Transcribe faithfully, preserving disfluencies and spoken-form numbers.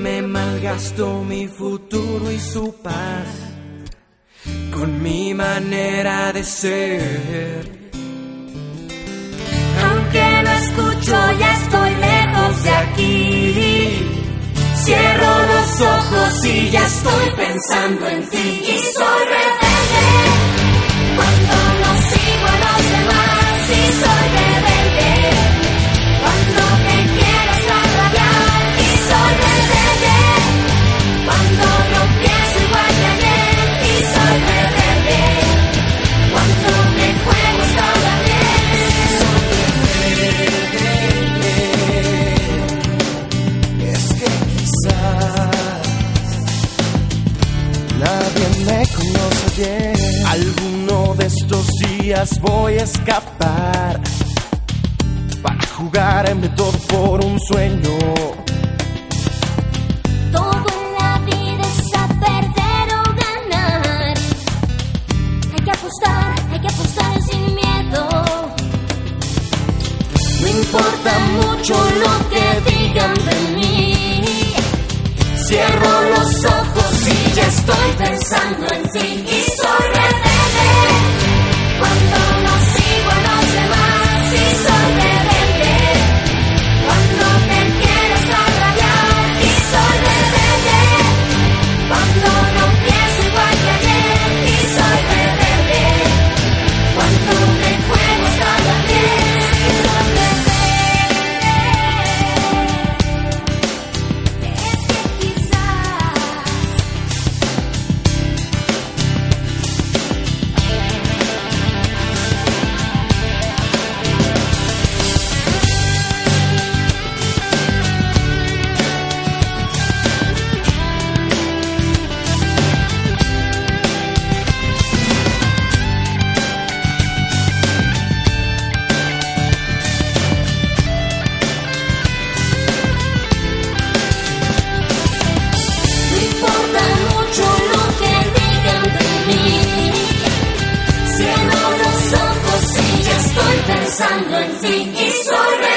me malgasto mi futuro y su paz con mi manera de ser. Aunque no escucho, ya estoy lejos de aquí. Cierro los ojos y ya estoy pensando en ti. Y soy rebelde cuando no sigo a los demás. Y soy rebelde cuando te quiero extraviar. Y soy rebelde cuando no pienso igual que ayer. Y soy rebelde cuando me juego todo bien. Es que quizás nadie me conoce bien. Alguno de estos días voy a escapar para jugarme todo por un sueño. Todo en la vida es a perder o ganar. Hay que apostar, hay que apostar sin miedo. No importa mucho lo que digan de mí. Cierro los ojos y ya estoy pensando en ti. Y soy rebelde cuando no sigo a los demás. Y soy rebelde cuando te quiero extraviar. Y soy rebelde cuando no pienso igual que ayer. Y soy rebelde cuando me juego cada bien. Y soy rebelde. Es que quizás no importa mucho lo que digan de mí. Cierro los ojos y ya estoy pensando en ti. Y soy rebelde